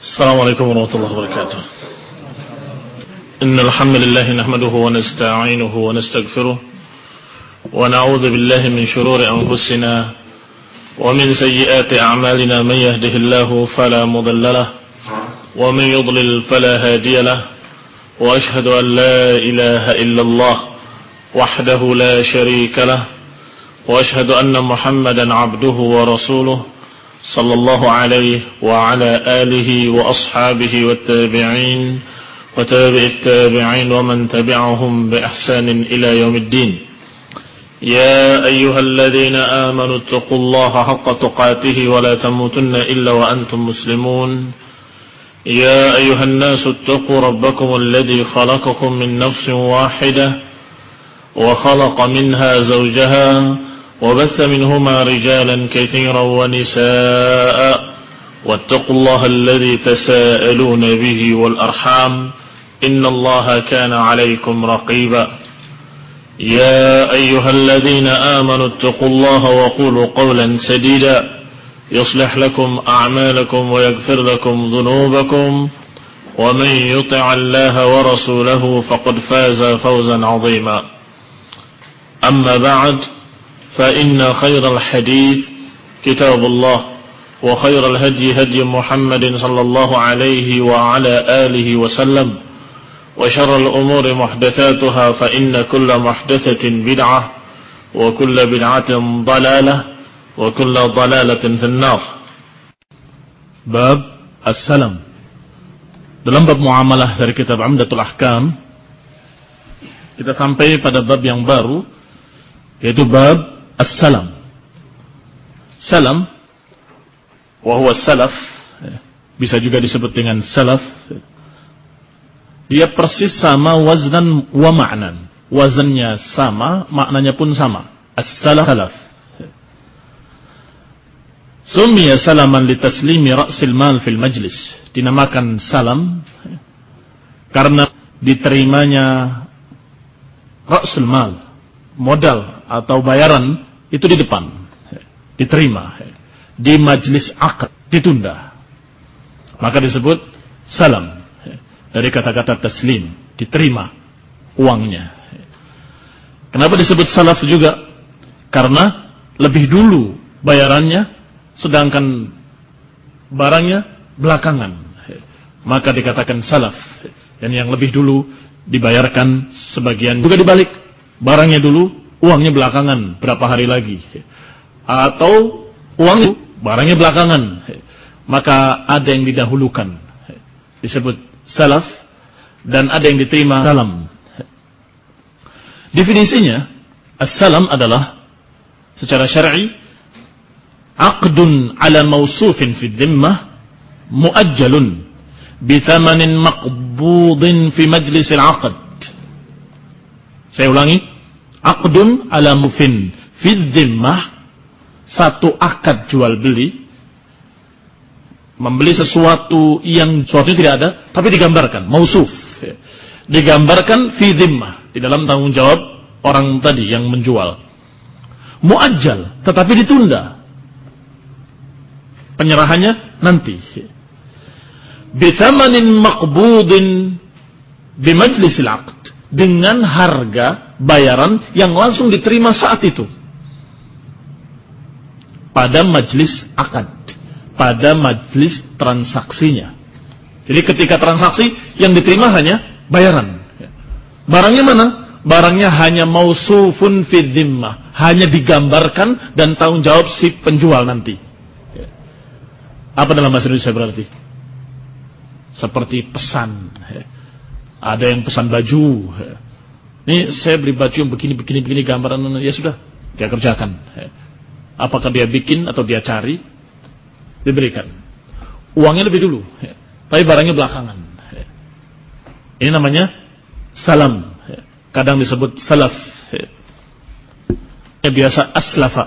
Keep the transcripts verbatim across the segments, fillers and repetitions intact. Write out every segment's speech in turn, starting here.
السلام عليكم ورحمة الله وبركاته. إن الحمد لله نحمده ونستعينه ونستغفره ونعوذ بالله من شرور أنفسنا ومن سيئات أعمالنا. من يهده الله فلا مضل له ومن يضلل فلا هادي له وأشهد أن لا إله إلا الله وحده لا شريك له وأشهد أن محمدا عبده ورسوله صلى الله عليه وعلى آله وأصحابه والتابعين وتابع التابعين ومن تبعهم بإحسان إلى يوم الدين. يا أيها الذين آمنوا اتقوا الله حق تقاته ولا تموتن إلا وأنتم مسلمون. يا أيها الناس اتقوا ربكم الذي خلقكم من نفس واحدة وخلق منها زوجها وبث منهما رجالا كثيرا ونساء واتقوا الله الذي تساءلون به والأرحام إن الله كان عليكم رقيبا. يا أيها الذين آمنوا اتقوا الله وقولوا قولا سديدا يصلح لكم أعمالكم ويغفر لكم ذنوبكم ومن يطع الله ورسوله فقد فاز فوزا عظيما. أما بعد فإن خير الحديث كتاب الله وخير الهدي هدي محمد صلى الله عليه وعلى آله وسلم وشر الأمور محدثاتها فإن كل محدثة بدعة وكل بدعة ضلالة وكل ضلالة في النار. Bab As-Salam. Dalam bab muamalah dari kitab Umdatul Ahkam, kita sampai pada bab yang baru, yaitu bab As-Salam. Salam wa huwa salaf, bisa juga disebut dengan salaf. Dia persis sama waznan wa ma'nan. Wazannya sama, maknanya pun sama. As-salaf salaf. Summiya salaman li taslimi ra'sil mal fil majlis. Dinamakan salam karena diterimanya ra'sul mal, modal atau bayaran itu di depan, diterima di majlis akad, ditunda, maka disebut salam. Dari kata-kata taslim, diterima uangnya. Kenapa disebut salaf juga? Karena lebih dulu bayarannya, sedangkan barangnya belakangan, maka dikatakan salaf. Dan yang lebih dulu dibayarkan sebagian, juga dibalik, barangnya dulu, uangnya belakangan, berapa hari lagi. Atau uangnya, barangnya belakangan, maka ada yang didahulukan, disebut salaf, dan ada yang diterima salam. Definisinya, as-salam adalah secara syar'i aqdun ala mausufin fi dhimmah muajjalun bi thamanin maqbudin fi majlis al-'aqd. Saya ulangi, aqdun ala mufin fi dhimmah, satu akad jual beli, membeli sesuatu yang sesuatu tidak ada tapi digambarkan, mausuf, digambarkan fi dhimmah, di dalam tanggung jawab orang tadi yang menjual. Muajjal, tetapi ditunda penyerahannya nanti. Bi thamanin maqbudin bi majlisil 'aqd, dengan harga bayaran yang langsung diterima saat itu pada majlis akad, pada majlis transaksinya. Jadi ketika transaksi yang diterima hanya bayaran. Barangnya mana? Barangnya hanya mausufun fi dhimmah, hanya digambarkan dan tanggung jawab si penjual nanti. Apa dalam bahasa Indonesia berarti? Seperti pesan. Ada yang pesan baju. Ini saya beri baju yang begini, begini, begini gambaran. Ya sudah, dia kerjakan. Apakah dia bikin atau dia cari, diberikan. Uangnya lebih dulu, tapi barangnya belakangan. Ini namanya salam. Kadang disebut salaf. Biasa aslafa.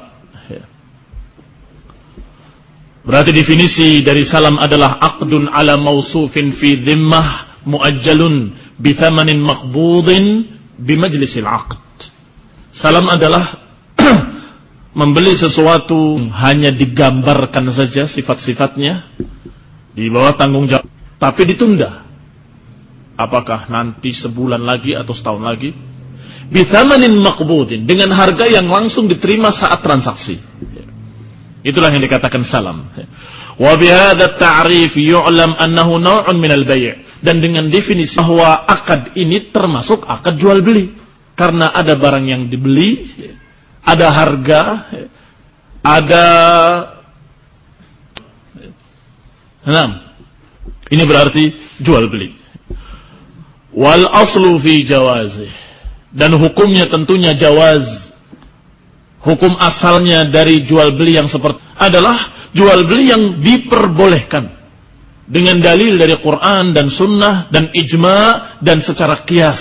Berarti definisi dari salam adalah aqdun ala mausufin fi dhimmah muajjalun bi thamanin maqbudin bi majlisil 'aqd. Salam adalah membeli sesuatu hanya digambarkan saja sifat-sifatnya di bawah tanggung jawab, tapi ditunda. Apakah nanti sebulan lagi atau setahun lagi? Bithamanin maqbudin, dengan harga yang langsung diterima saat transaksi. Itulah yang dikatakan salam. Wa bihadza ta'rif yu'lam annahu naw'un minal bai'. Dan dengan definisi bahwa akad ini termasuk akad jual beli. Karena ada barang yang dibeli, ada harga, ada. Nah, ini berarti jual beli. Wal aslu fi jawazih, dan hukumnya tentunya jawaz. Hukum asalnya dari jual beli yang seperti adalah jual beli yang diperbolehkan dengan dalil dari Quran dan Sunnah dan ijma dan secara qiyas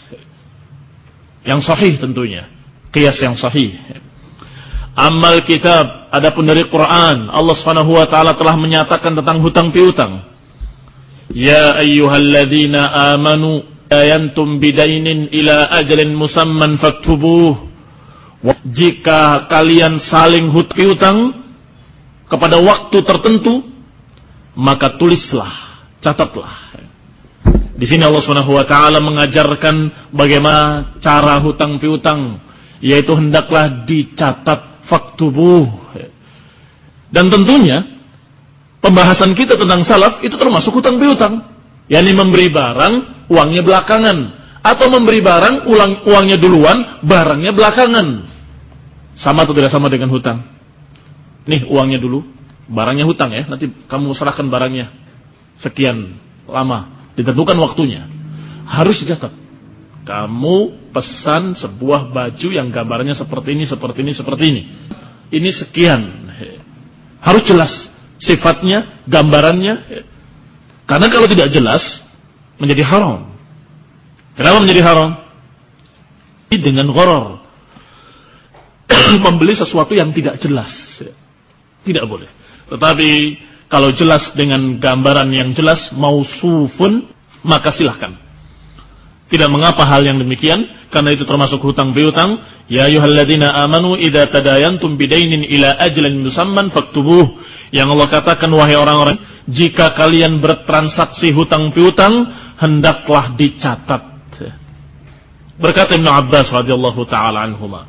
yang sahih tentunya, qiyas yang sahih. Amal kitab, adapun dari Quran, Allah Subhanahu wa taala telah menyatakan tentang hutang piutang. Ya ayyuhalladzina amanu ayantum bidainin ila ajalin musamman faktubuh. Jika kalian saling hutang piutang kepada waktu tertentu, maka tulislah, catatlah. Di sini Allah Subhanahu wa taala mengajarkan bagaimana cara hutang piutang, yaitu hendaklah dicatat, faktubuh. Dan tentunya pembahasan kita tentang salaf itu termasuk hutang piutang, yakni memberi barang, uangnya belakangan, atau memberi barang, ulang, uangnya duluan, barangnya belakangan. Sama atau tidak sama dengan hutang? Nih uangnya dulu, barangnya hutang ya, nanti kamu serahkan barangnya sekian lama, ditentukan waktunya. Harus dicatat. Kamu pesan sebuah baju yang gambarnya seperti ini, seperti ini, seperti ini. Ini sekian. Harus jelas sifatnya, gambarannya. Karena kalau tidak jelas, menjadi haram. Kenapa menjadi haram? Dengan gharar. Membeli sesuatu yang tidak jelas. Tidak boleh. Tetapi kalau jelas dengan gambaran yang jelas, mausufun, maka silahkan. Tidak mengapa hal yang demikian, karena itu termasuk hutang piutang. Ya ayyuhalladzina amanu idza tadayantum bidainin ila ajalin musamman faktubuh. Yang Allah katakan, wahai orang-orang, jika kalian bertransaksi hutang piutang, hendaklah dicatat. Berkata Ibnu Abbas radhiyallahu taala anhuma,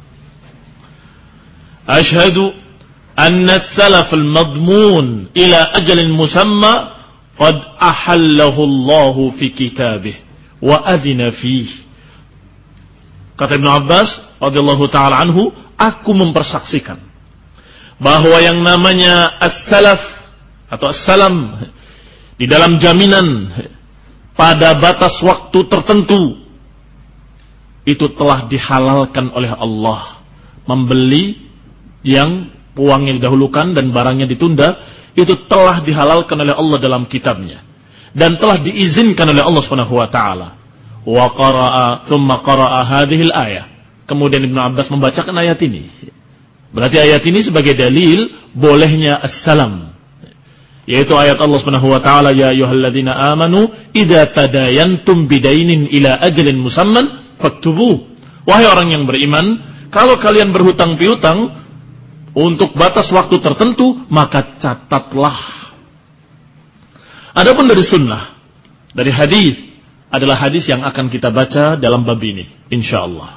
Ashhadu anna as-salaf al-madmun ila ajalin musamma qad ahallahu Allahu fi kitabih wa adina fihi. Kata Ibnu Abbas radhiyallahu taala anhu, aku mempersaksikan bahwa yang namanya as-salaf atau as-salam di dalam jaminan pada batas waktu tertentu itu telah dihalalkan oleh Allah. Membeli yang uangnya didahulukan dan barangnya ditunda, itu telah dihalalkan oleh Allah dalam kitabnya dan telah diizinkan oleh Allah Subhanahu wa taala. Wa qara'a thumma qara'a hadhihi al-ayah. Kemudian Ibnu Abbas membacakan ayat ini. Berarti ayat ini sebagai dalil bolehnya as-salam. Yaitu ayat Allah Subhanahu wa taala, ya ayyuhalladzina amanu idza tadayantum bidainin ila ajalin musamman faktubuh. Wahai orang yang beriman, kalau kalian berhutang piutang untuk batas waktu tertentu, maka catatlah. Adapun dari sunnah, dari hadis, adalah hadis yang akan kita baca dalam bab ini, insyaallah.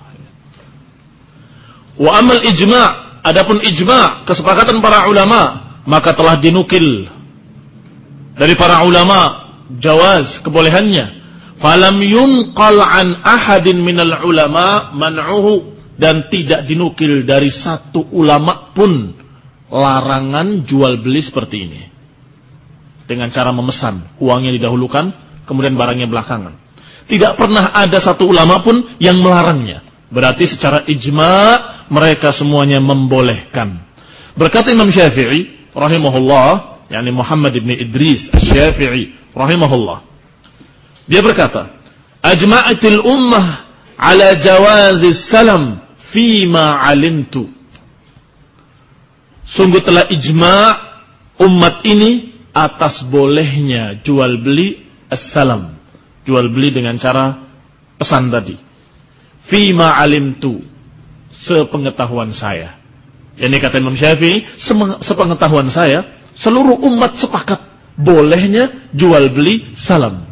Wa amal ijma', adapun ijma', kesepakatan para ulama, maka telah dinukil dari para ulama jawaz, kebolehannya. Falam yunqal an ahadin minal ulama man'uhu, dan tidak dinukil dari satu ulama pun larangan jual beli seperti ini. Dengan cara memesan, uangnya didahulukan, kemudian barangnya belakangan. Tidak pernah ada satu ulama pun yang melarangnya. Berarti secara ijma' mereka semuanya membolehkan. Berkata Imam Syafi'i rahimahullah, yakni Muhammad ibn Idris Asy-Syafi'i rahimahullah, dia berkata, ajma'atil ummah ala jawazis salam fima alimtu. Sungguh telah ijma' umat ini atas bolehnya jual beli as-salam, jual beli dengan cara pesan tadi. Fima alimtu, sepengetahuan saya. Ini kata Imam Syafi'i, sepengetahuan saya, seluruh umat sepakat bolehnya jual beli salam.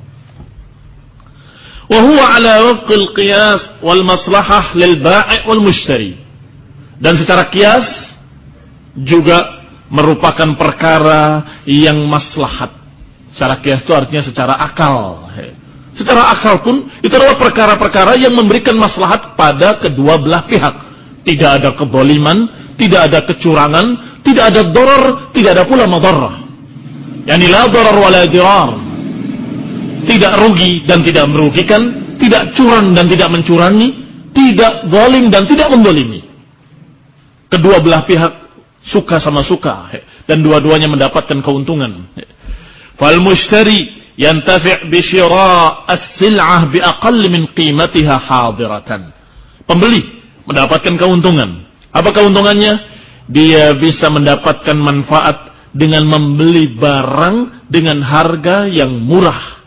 Wa huwa ala wafqil qiyas wal maslahah lil bai' wal mushtari. Dan secara kias juga merupakan perkara yang maslahat. Secara kias itu artinya secara akal. Secara akal pun itu adalah perkara-perkara yang memberikan maslahat pada kedua belah pihak. Tidak ada kezaliman, tidak ada kecurangan, tidak ada darar, tidak ada pula madarrah. Yani la darar wala dirar. Tidak rugi dan tidak merugikan, tidak curang dan tidak mencurangi, tidak zalim dan tidak menzalimi. Kedua belah pihak suka sama suka dan dua-duanya mendapatkan keuntungan. Fal mushtari yantafi' bi syira' as-sil'ah bi aqall min qimatiha hadiratan. Pembeli mendapatkan keuntungan. Apa keuntungannya? Dia bisa mendapatkan manfaat dengan membeli barang dengan harga yang murah.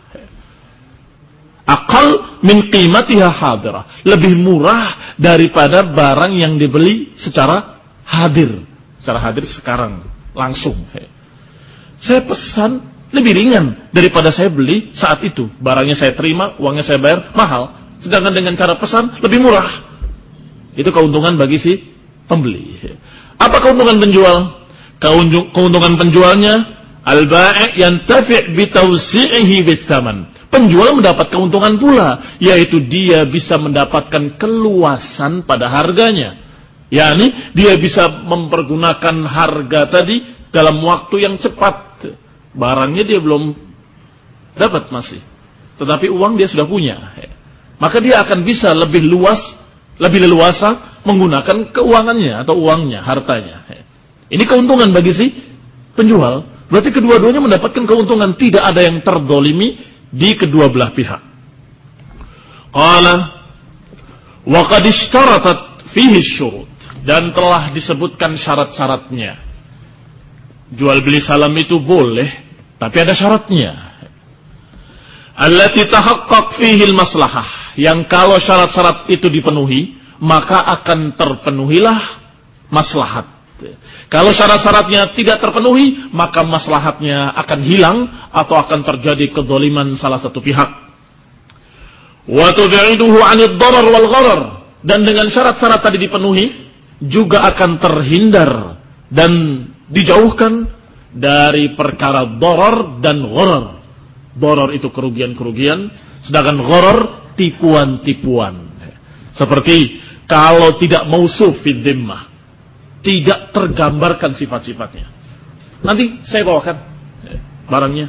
Aqall min qimatiha hadirah, lebih murah daripada barang yang dibeli secara hadir. Secara hadir sekarang langsung. Saya pesan lebih ringan daripada saya beli saat itu. Barangnya saya terima, uangnya saya bayar mahal. Sedangkan dengan cara pesan lebih murah. Itu keuntungan bagi si pembeli. Apa keuntungan penjual? Keuntungan penjualnya al-bai' yantafi' bi tawsi'ihi bis-tsaman. Penjual mendapat keuntungan pula, yaitu dia bisa mendapatkan keluasan pada harganya. yakni dia bisa mempergunakan harga tadi dalam waktu yang cepat. Barangnya dia belum dapat masih, tetapi uang dia sudah punya. Maka dia akan bisa lebih luas, lebih leluasa menggunakan keuangannya atau uangnya, hartanya. Ini keuntungan bagi si penjual. Berarti kedua-duanya mendapatkan keuntungan, tidak ada yang terdolimi di kedua belah pihak. Qala wa qad ishtaratat fihi syurut, dan telah disebutkan syarat-syaratnya. Jual beli salam itu boleh, tapi ada syaratnya. Allati tahaqqaq fihi al-maslahah, yang kalau syarat-syarat itu dipenuhi, maka akan terpenuhilah maslahat. Kalau syarat-syaratnya tidak terpenuhi, maka maslahatnya akan hilang atau akan terjadi kezaliman salah satu pihak. Wa tub'iduhu 'anid darar wal gharar, dan dengan syarat-syarat tadi dipenuhi juga akan terhindar dan dijauhkan dari perkara darar dan gharar. Darar itu kerugian-kerugian, sedangkan gharar tipuan-tipuan. Seperti kalau tidak mausuf fid dhimmah, tidak tergambarkan sifat-sifatnya. Nanti saya bawakan barangnya.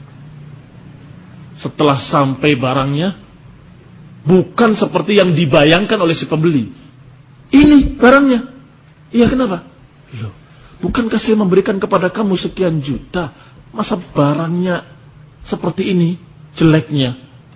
Setelah sampai barangnya, bukan seperti yang dibayangkan oleh si pembeli. Ini barangnya. Iya, kenapa? Loh, bukankah saya memberikan kepada kamu sekian juta? Masa barangnya seperti ini jeleknya?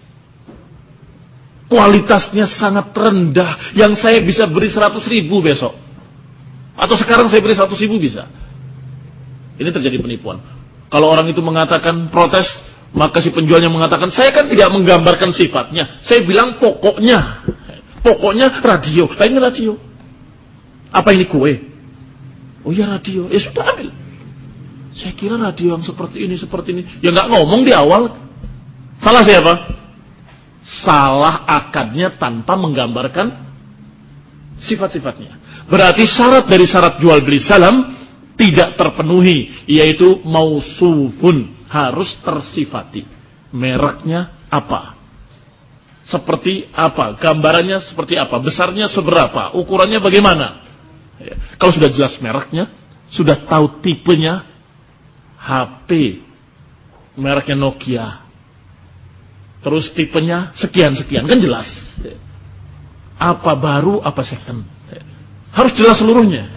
Kualitasnya sangat rendah, yang saya bisa beri seratus ribu besok. Atau sekarang saya beri seratus ribu bisa. Ini terjadi penipuan. Kalau orang itu mengatakan protes, maka si penjualnya mengatakan, saya kan tidak menggambarkan sifatnya, saya bilang pokoknya. Pokoknya radio. Nah, ini radio. Apa ini kue? Oh iya, radio. Ya sudah, ambil. Saya kira radio yang seperti ini, seperti ini. Ya nggak ngomong di awal. Salah siapa? Salah akadnya tanpa menggambarkan sifat-sifatnya. Berarti syarat dari syarat jual beli salam tidak terpenuhi, yaitu mausufun, harus tersifati. Mereknya apa? Seperti apa? Gambarannya seperti apa? Besarnya seberapa? Ukurannya bagaimana? Ya. Kalau sudah jelas mereknya, sudah tahu tipenya, H P mereknya Nokia, terus tipenya sekian-sekian, kan jelas. Apa baru, apa second, harus jelas seluruhnya.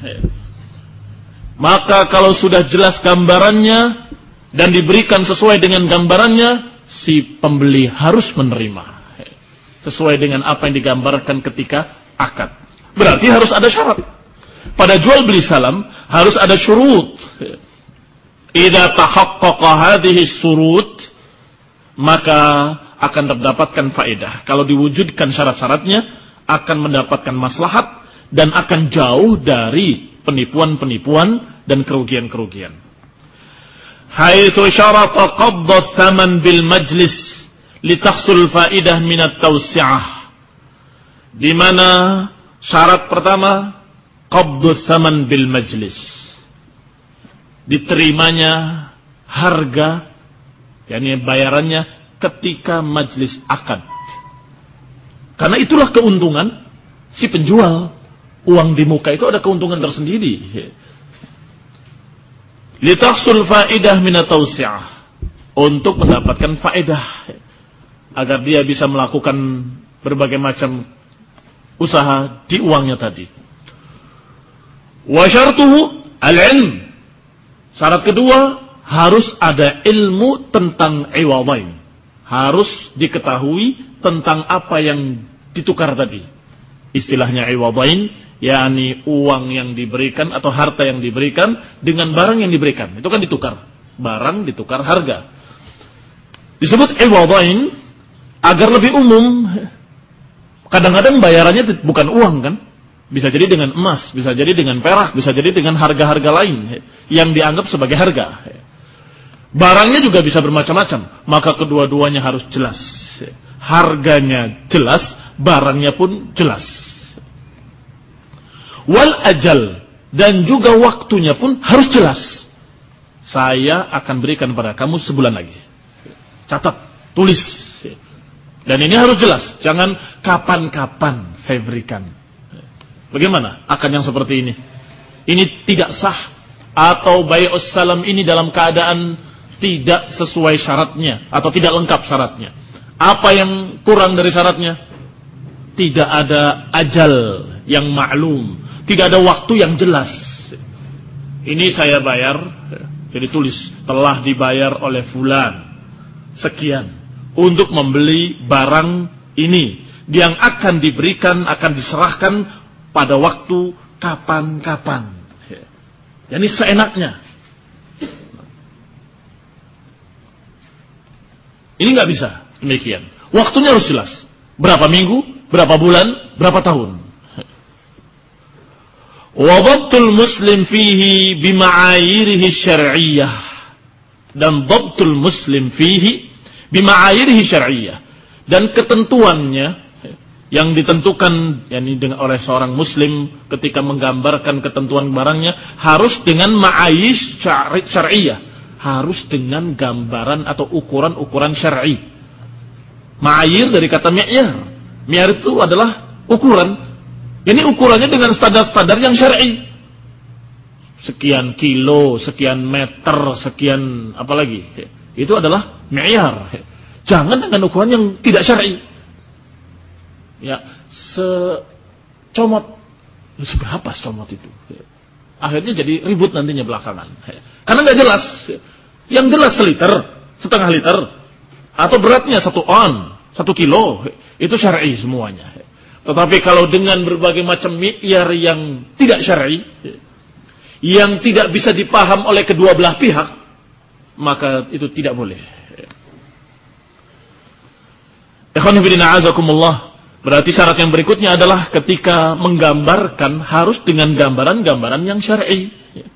Maka kalau sudah jelas gambarannya dan diberikan sesuai dengan gambarannya, si pembeli harus menerima sesuai dengan apa yang digambarkan ketika akad. Berarti harus ada syarat. Pada jual beli salam harus ada syurut. Idza tahaqqaqa hadhihi syurut, maka akan terdapatkan faedah. Kalau diwujudkan syarat-syaratnya, akan mendapatkan maslahat dan akan jauh dari penipuan-penipuan dan kerugian-kerugian. haitsu syarata qabdha tsaman bil majlis litahsul faidah min at-tawsi'ah. Di mana syarat pertama qabdhu tsaman bil majlis. Diterimanya harga, yakni bayarannya ketika majlis akad. Karena itulah keuntungan si penjual. Uang di muka itu ada keuntungan tersendiri. Litahsul faidah min at-tawsi'ah, untuk mendapatkan faedah agar dia bisa melakukan berbagai macam usaha di uangnya tadi. Wa syartuhu al-ilm. Syarat kedua, harus ada ilmu tentang iwadain. Harus diketahui tentang apa yang ditukar tadi. Istilahnya iwadain, yakni uang yang diberikan atau harta yang diberikan dengan barang yang diberikan. Itu kan ditukar. Barang ditukar harga. Disebut iwadain agar lebih umum. Kadang-kadang bayarannya bukan uang kan. Bisa jadi dengan emas, bisa jadi dengan perak, bisa jadi dengan harga-harga lain yang dianggap sebagai harga. Barangnya juga bisa bermacam-macam. Maka kedua-duanya harus jelas. Harganya jelas, barangnya pun jelas. Wal ajal, dan juga waktunya pun harus jelas. Saya akan berikan pada kamu sebulan lagi. Catat, tulis. Dan ini harus jelas. Jangan kapan-kapan saya berikan. Bagaimana akan yang seperti ini? Ini tidak sah. Atau bai'us salam ini dalam keadaan tidak sesuai syaratnya atau tidak lengkap syaratnya. Apa yang kurang dari syaratnya? Tidak ada ajal yang maklum. Tidak ada waktu yang jelas. Ini saya bayar, jadi tulis, telah dibayar oleh fulan sekian untuk membeli barang ini yang akan diberikan, akan diserahkan pada waktu kapan-kapan. Ini seenaknya. Ini nggak bisa demikian. Waktunya harus jelas. Berapa minggu, berapa bulan, berapa tahun. Wa dhabtul muslim fihi bima'ayirihi syar'iyyah. Dan dhabtul muslim fihi bima'ayirihi syar'iyyah. Dan ketentuannya yang ditentukan yakni oleh seorang muslim ketika menggambarkan ketentuan barangnya harus dengan ma'ayish syar'iyyah. Harus dengan gambaran atau ukuran-ukuran syar'i. Ma'ayir dari kata mi'yar. Mi'yar itu adalah ukuran. Ini ukurannya dengan standar-standar yang syar'i. Sekian kilo, sekian meter, sekian apa lagi. Itu adalah mi'yar. Jangan dengan ukuran yang tidak syar'i. Ya, secomot. Seberapa secomot itu? Akhirnya jadi ribut nantinya belakangan. Karena nggak jelas. Yang jelas seliter, setengah liter, atau beratnya satu on, satu kilo. Itu syar'i semuanya. Tetapi kalau dengan berbagai macam mi'yar yang tidak syar'i, yang tidak bisa dipaham oleh kedua belah pihak, maka itu tidak boleh. Ikhwan fillah azakumullah. Berarti syarat yang berikutnya adalah ketika menggambarkan harus dengan gambaran-gambaran yang syar'i.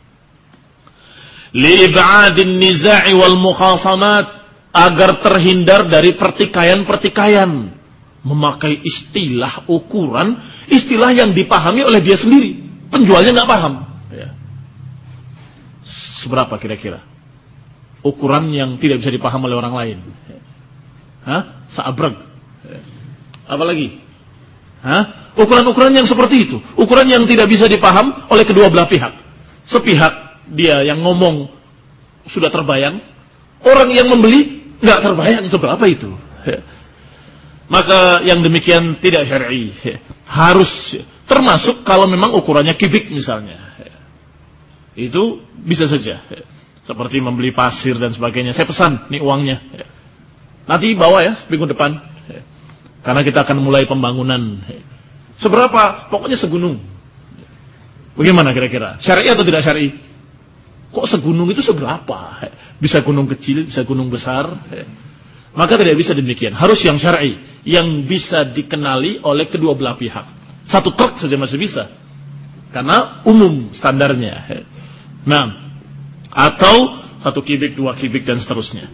Li'ib'adin niza'i wal mukhasamat, agar terhindar dari pertikaian-pertikaian. Memakai istilah ukuran, istilah yang dipahami oleh dia sendiri. Penjualnya nggak paham. Ya. Seberapa kira-kira? Ukuran yang tidak bisa dipaham oleh orang lain. Hah? Saabreg. Apalagi? Hah? Ukuran-ukuran yang seperti itu. Ukuran yang tidak bisa dipaham oleh kedua belah pihak. Sepihak dia yang ngomong sudah terbayang. Orang yang membeli nggak terbayang seberapa itu. Ya. Maka yang demikian tidak syar'i. Harus, termasuk kalau memang ukurannya kubik misalnya. Itu bisa saja. Seperti membeli pasir dan sebagainya. Saya pesan, nih uangnya. Nanti bawa ya, minggu depan. Karena kita akan mulai pembangunan. Seberapa? Pokoknya segunung. Bagaimana kira-kira? Syar'i atau tidak syar'i? Kok segunung itu seberapa? Bisa gunung kecil, bisa gunung besar. Maka tidak bisa demikian. Harus yang syar'i, yang bisa dikenali oleh kedua belah pihak. Satu truk saja masih bisa. Karena umum standarnya. Nah, atau satu kubik, dua kubik dan seterusnya.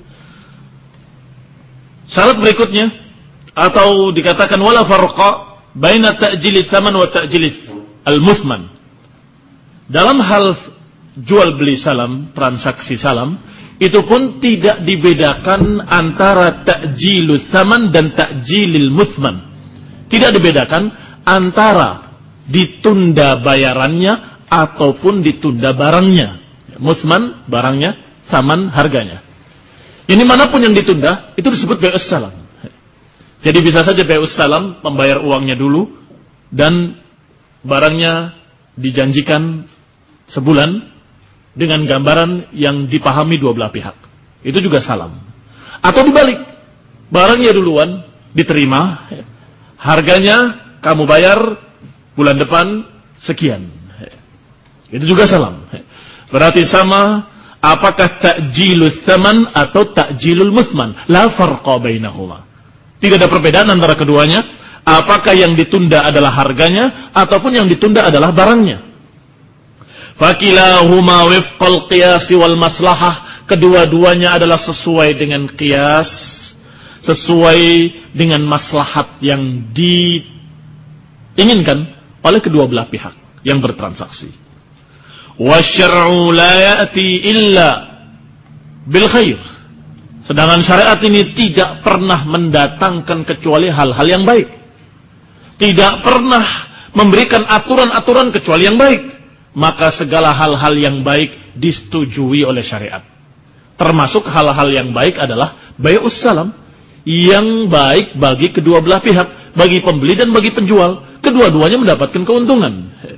Syarat berikutnya atau dikatakan wala farqa baina ta'jili tsaman wa ta'jili al-muthman. Dalam hal jual beli salam, transaksi salam, itu pun tidak dibedakan antara ta'jilul tsaman dan ta'jilil muthman. Tidak dibedakan antara ditunda bayarannya ataupun ditunda barangnya. Muthman barangnya, tsaman harganya. Ini manapun yang ditunda itu disebut bai'us salam. Jadi bisa saja bai'us salam membayar uangnya dulu dan barangnya dijanjikan sebulan dengan gambaran yang dipahami dua belah pihak. Itu juga salam. Atau dibalik, barangnya duluan diterima, harganya kamu bayar bulan depan sekian. Itu juga salam. Berarti sama, apakah ta'jilul tsaman atau ta'jilul muthman? La farqa bainahuma. Tidak ada perbedaan antara keduanya. Apakah yang ditunda adalah harganya ataupun yang ditunda adalah barangnya. Fakilahuma wifqal qiyas wal maslahah. Kedua-duanya adalah sesuai dengan qiyas, sesuai dengan maslahat yang diinginkan oleh kedua belah pihak yang bertransaksi. Wasyar'u la ya'ti illa bil khair. Sedangkan syariat ini tidak pernah mendatangkan kecuali hal-hal yang baik. Tidak pernah memberikan aturan-aturan kecuali yang baik. Maka segala hal-hal yang baik disetujui oleh syariat. Termasuk hal-hal yang baik adalah bai'us salam, yang baik bagi kedua belah pihak, bagi pembeli dan bagi penjual. Kedua-duanya mendapatkan keuntungan.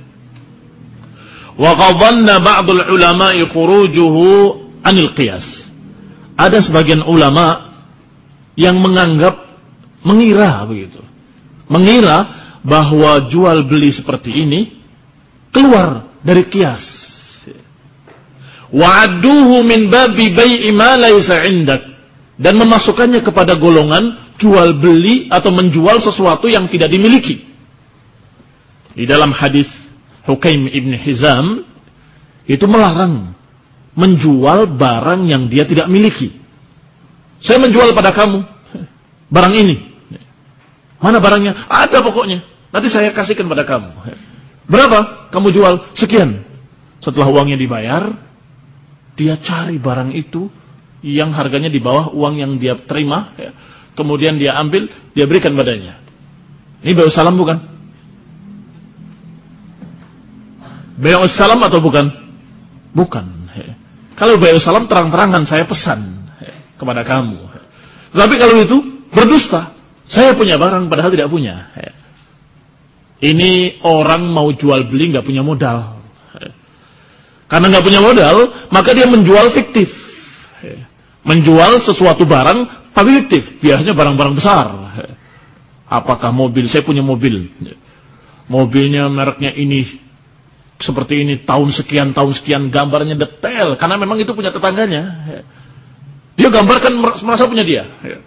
Wa qadhanna ba'dul ulama'i khurujuhu 'anil qiyas. Ada sebagian ulama yang menganggap, mengira begitu. Mengira bahwa jual beli seperti ini keluar dari qiyas. Wa'adduhu min babi bai'i ma laysa 'indak. Dan memasukkannya kepada golongan jual beli atau menjual sesuatu yang tidak dimiliki. Di dalam hadis Hukaim ibn Hizam itu melarang menjual barang yang dia tidak miliki. Saya menjual pada kamu barang ini. Mana barangnya? Ada pokoknya. Nanti saya kasihkan pada kamu. Berapa kamu jual? Sekian. Setelah uangnya dibayar, dia cari barang itu yang harganya di bawah uang yang dia terima. Kemudian dia ambil, dia berikan padanya. Ini bai'us salam bukan? Bai'us salam atau bukan? Bukan. Kalau bai'us salam terang-terangan saya pesan kepada kamu. Tapi kalau itu berdusta, saya punya barang padahal tidak punya. Ini orang mau jual beli nggak punya modal. Karena nggak punya modal, maka dia menjual fiktif. Menjual sesuatu barang tapi fiktif. Biasanya barang-barang besar. Apakah mobil? Saya punya mobil. Mobilnya mereknya ini. Seperti ini, tahun sekian, tahun sekian, gambarnya detail. Karena memang itu punya tetangganya. Dia gambarkan merasa punya dia.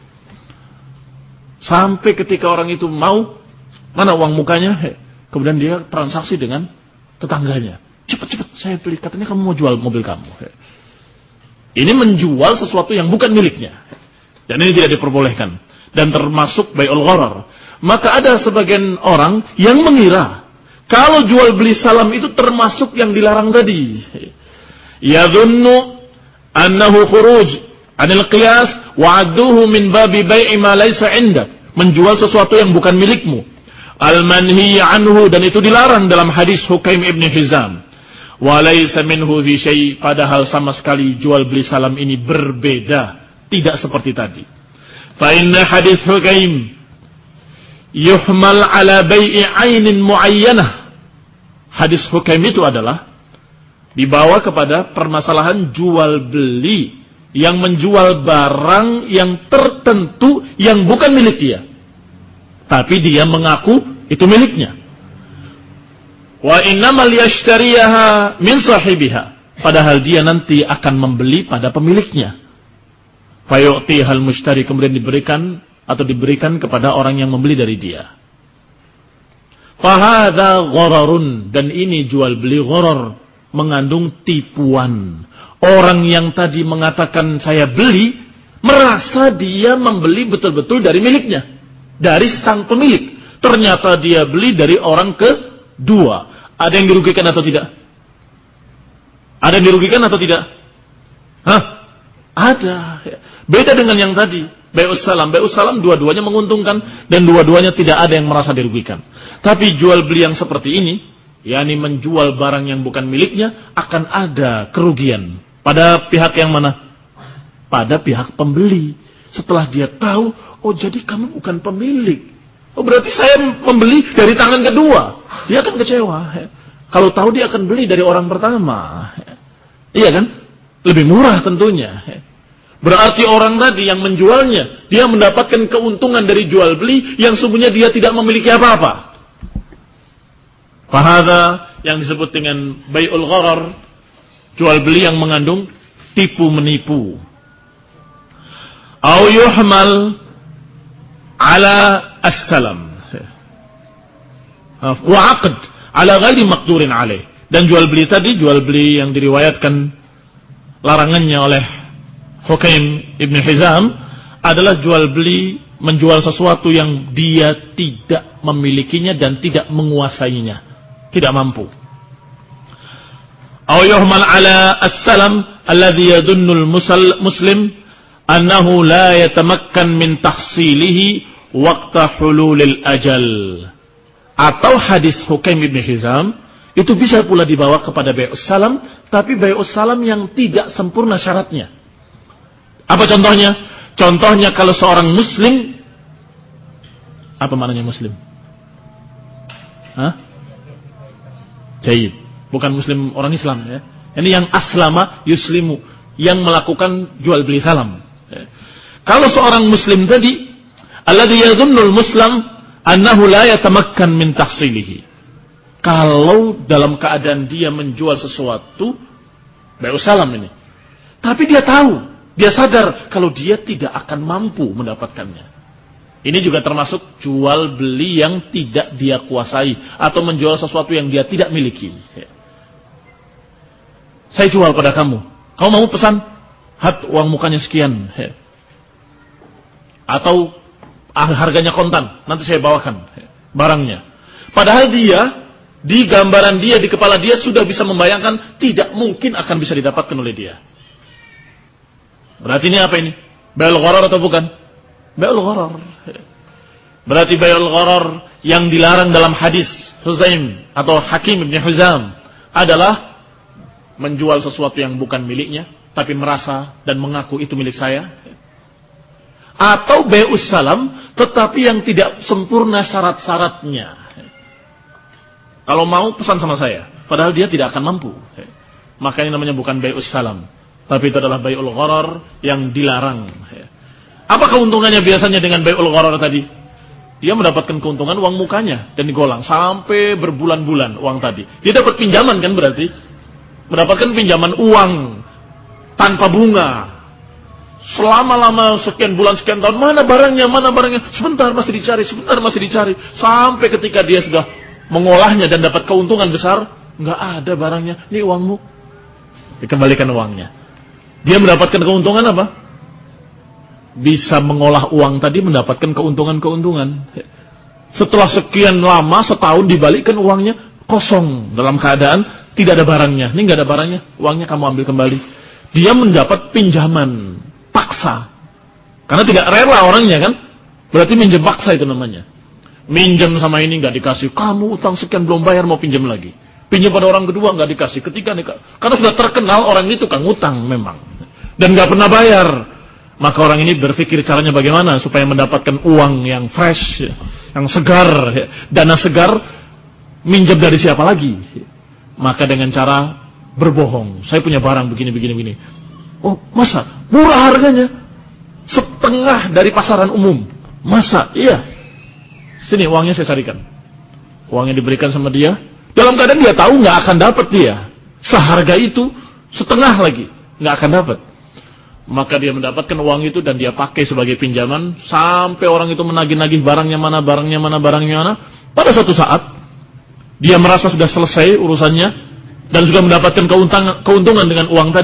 Sampai ketika orang itu mau, mana uang mukanya? Kemudian dia transaksi dengan tetangganya. Cepat-cepat, saya beli. Katanya kamu mau jual mobil kamu. Ini menjual sesuatu yang bukan miliknya. Dan ini tidak diperbolehkan. Dan termasuk bai'ul gharar. Maka ada sebagian orang yang mengira kalau jual beli salam itu termasuk yang dilarang tadi. Yadhunnu annahu khuruj 'anil qiyas wa'adduhu min babi bai'i ma laysa 'indak. Menjual sesuatu yang bukan milikmu. Al-manhi 'anhu, dan itu dilarang dalam hadis Hukaim ibn Hizam. Wa laysa minhu fi syai', padahal sama sekali jual beli salam ini berbeda, tidak seperti tadi. Fa inna hadis Hukaim yuhmal ala bai'i 'ainin muayyanah. Hadis Hukaim itu adalah dibawa kepada permasalahan jual beli yang menjual barang yang tertentu yang bukan milik dia, tapi dia mengaku itu miliknya. Wa innamal yashtariyaha min sahibiha, padahal dia nanti akan membeli pada pemiliknya. Fayu'tihal mushtari, kemudian diberikan atau diberikan kepada orang yang membeli dari dia. Fahadha ghararun, dan ini jual beli gharar, mengandung tipuan. orang yang tadi mengatakan saya beli, merasa dia membeli betul-betul dari miliknya, dari sang pemilik. Ternyata dia beli dari orang kedua. Ada yang dirugikan atau tidak? Ada yang dirugikan atau tidak? Hah? Ada. Beda dengan yang tadi, bai'us salam. Bai'us salam dua-duanya menguntungkan dan dua-duanya tidak ada yang merasa dirugikan. Tapi jual beli yang seperti ini, yakni menjual barang yang bukan miliknya, akan ada kerugian. Pada pihak yang mana? Pada pihak pembeli. Setelah dia tahu, oh jadi kamu bukan pemilik. Oh berarti saya membeli dari tangan kedua. Dia akan kecewa. Kalau tahu dia akan beli dari orang pertama. Iya kan? Lebih murah tentunya. Berarti orang tadi yang menjualnya, dia mendapatkan keuntungan dari jual beli yang sungguhnya dia tidak memiliki apa-apa. Fahadha yang disebut dengan bai'ul gharar, jual beli yang mengandung tipu menipu. Au yuhmal ala as-salam wa 'aqd ala ghairi maqdurin alaih. Dan jual beli tadi, jual beli yang diriwayatkan larangannya oleh Hukaim Ibn Hizam adalah jual beli menjual sesuatu yang dia tidak memilikinya dan tidak menguasainya, tidak mampu. Au yuhmal ala as-salam alladhi yadunnu al-muslim annahu la yatamakkan min tahsilihi waqta hululil ajal. Atau hadis Hukaim Ibn Hizam itu bisa pula dibawa kepada bai'us salam, tapi bai'us salam yang tidak sempurna syaratnya. Apa contohnya? Contohnya kalau seorang muslim, apa maknanya muslim? Hah? Jayyid. Bukan muslim orang Islam ya. Ini yang aslama yuslimu, yang melakukan jual beli salam. Ya. Kalau seorang muslim tadi, alladhi yadhunnul muslim annahu la yatamakkan min tahsilihi. Kalau dalam keadaan dia menjual sesuatu, bai'us salam ini, tapi dia tahu, dia sadar kalau dia tidak akan mampu mendapatkannya. Ini juga termasuk jual beli yang tidak dia kuasai atau menjual sesuatu yang dia tidak miliki. Saya jual pada kamu, kamu mau pesan? Hat, uang mukanya sekian. Atau harganya kontan, nanti saya bawakan barangnya. Padahal dia, di gambaran dia, di kepala dia sudah bisa membayangkan tidak mungkin akan bisa didapatkan oleh dia. Berarti ini apa ini? Bai'ul gharar atau bukan? Bai'ul gharar. Berarti bai'ul gharar yang dilarang dalam hadis Huzaim atau Hakim Ibn Hizam adalah menjual sesuatu yang bukan miliknya, tapi merasa dan mengaku itu milik saya. Atau bai'us salam, tetapi yang tidak sempurna syarat-syaratnya. Kalau mau pesan sama saya, padahal dia tidak akan mampu. Maka ini namanya bukan bai'us salam, tapi itu adalah bai'ul gharar yang dilarang. Apa keuntungannya biasanya dengan bai'ul gharar tadi? Dia mendapatkan keuntungan uang mukanya dan digolang sampai berbulan-bulan uang tadi. Dia dapat pinjaman kan berarti? Mendapatkan pinjaman uang tanpa bunga. Selama-lama sekian bulan, sekian tahun, mana barangnya, mana barangnya? Sebentar masih dicari, sebentar masih dicari. Sampai ketika dia sudah mengolahnya dan dapat keuntungan besar, nggak ada barangnya. Ini uangmu, dikembalikan uangnya. Dia mendapatkan keuntungan apa? Bisa mengolah uang tadi, mendapatkan keuntungan-keuntungan. Setelah sekian lama, setahun, dibalikkan uangnya kosong, dalam keadaan tidak ada barangnya. Ini nggak ada barangnya, uangnya kamu ambil kembali. Dia mendapat pinjaman paksa, karena tidak rela orangnya kan. Berarti minjem paksa itu namanya. Minjem sama ini nggak dikasih, kamu utang sekian belum bayar, mau pinjam lagi. Pinjam pada orang kedua nggak dikasih, ketiga nih, karena sudah terkenal orang itu kan ngutang memang dan nggak pernah bayar. Maka orang ini berpikir caranya bagaimana supaya mendapatkan uang yang fresh, yang segar, dana segar. Minjem dari siapa lagi? Maka dengan cara berbohong, saya punya barang begini begini begini. Oh masa murah harganya, setengah dari pasaran umum. Masa? Iya. Sini uangnya saya carikan. Uangnya diberikan sama dia. Dalam keadaan dia tahu nggak akan dapat dia seharga itu, setengah lagi nggak akan dapat. Maka dia mendapatkan uang itu dan dia pakai sebagai pinjaman sampai orang itu menagih-nagih barangnya mana, barangnya mana, barangnya mana. Pada suatu saat dia merasa sudah selesai urusannya dan sudah mendapatkan keuntungan, keuntungan dengan uang tadi.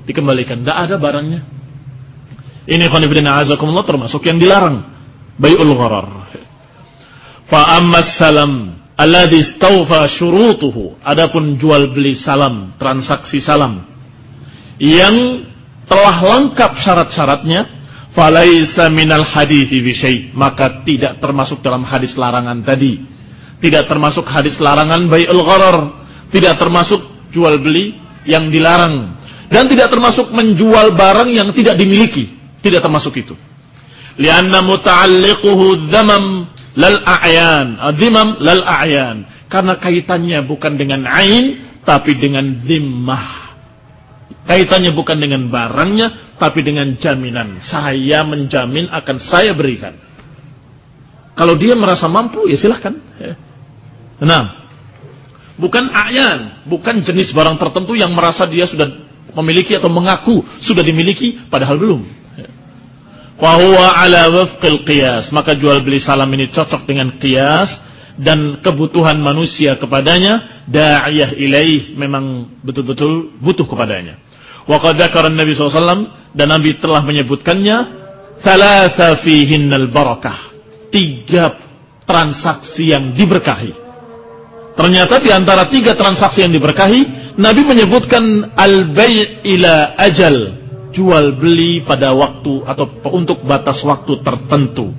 dikembalikan, tidak ada barangnya. Ini khonibina azakumullah termasuk yang dilarang, bai'ul gharar. Fa ammas salam alladhi istawfa syurutuhu, adapun jual beli salam, transaksi salam yang telah lengkap syarat-syaratnya, falaisa minal hadithi bi syai', maka tidak termasuk dalam hadis larangan tadi. Tidak termasuk hadis larangan bai'ul gharar, tidak termasuk jual beli yang dilarang, dan tidak termasuk menjual barang yang tidak dimiliki, tidak termasuk itu. Lianna muta'alliquhu dzamam lal a'yan, dzimam lal a'yan, karena kaitannya bukan dengan ain tapi dengan zimmah. Kaitannya bukan dengan barangnya tapi dengan jaminan. Saya menjamin akan saya berikan. Kalau dia merasa mampu ya silahkan. Nah, bukan a'yan, bukan jenis barang tertentu yang merasa dia sudah memiliki atau mengaku sudah dimiliki padahal belum. Fa huwa ala wafqil qiyas, maka jual beli salam ini cocok dengan qiyas dan kebutuhan manusia kepadanya, da'iyah ilaih, memang betul-betul butuh kepadanya. Wa qad dzakara Nabi sallallahu alaihi wasallam, dan Nabi telah menyebutkannya, thalatha fihinnal barakah, tiga transaksi yang diberkahi. Ternyata di antara tiga transaksi yang diberkahi, Nabi menyebutkan al-bai' ila ajal, jual beli pada waktu atau untuk batas waktu tertentu.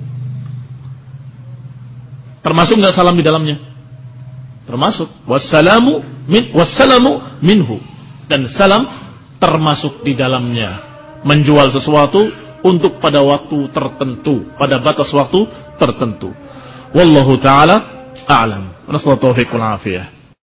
Termasuk enggak salam di dalamnya? Termasuk. Wassalamu min wassalamu minhu, dan salam termasuk di dalamnya. Menjual sesuatu untuk pada waktu tertentu, pada batas waktu tertentu. Wallahu taala a'lam. Nasallahu taufiq wal afiyah.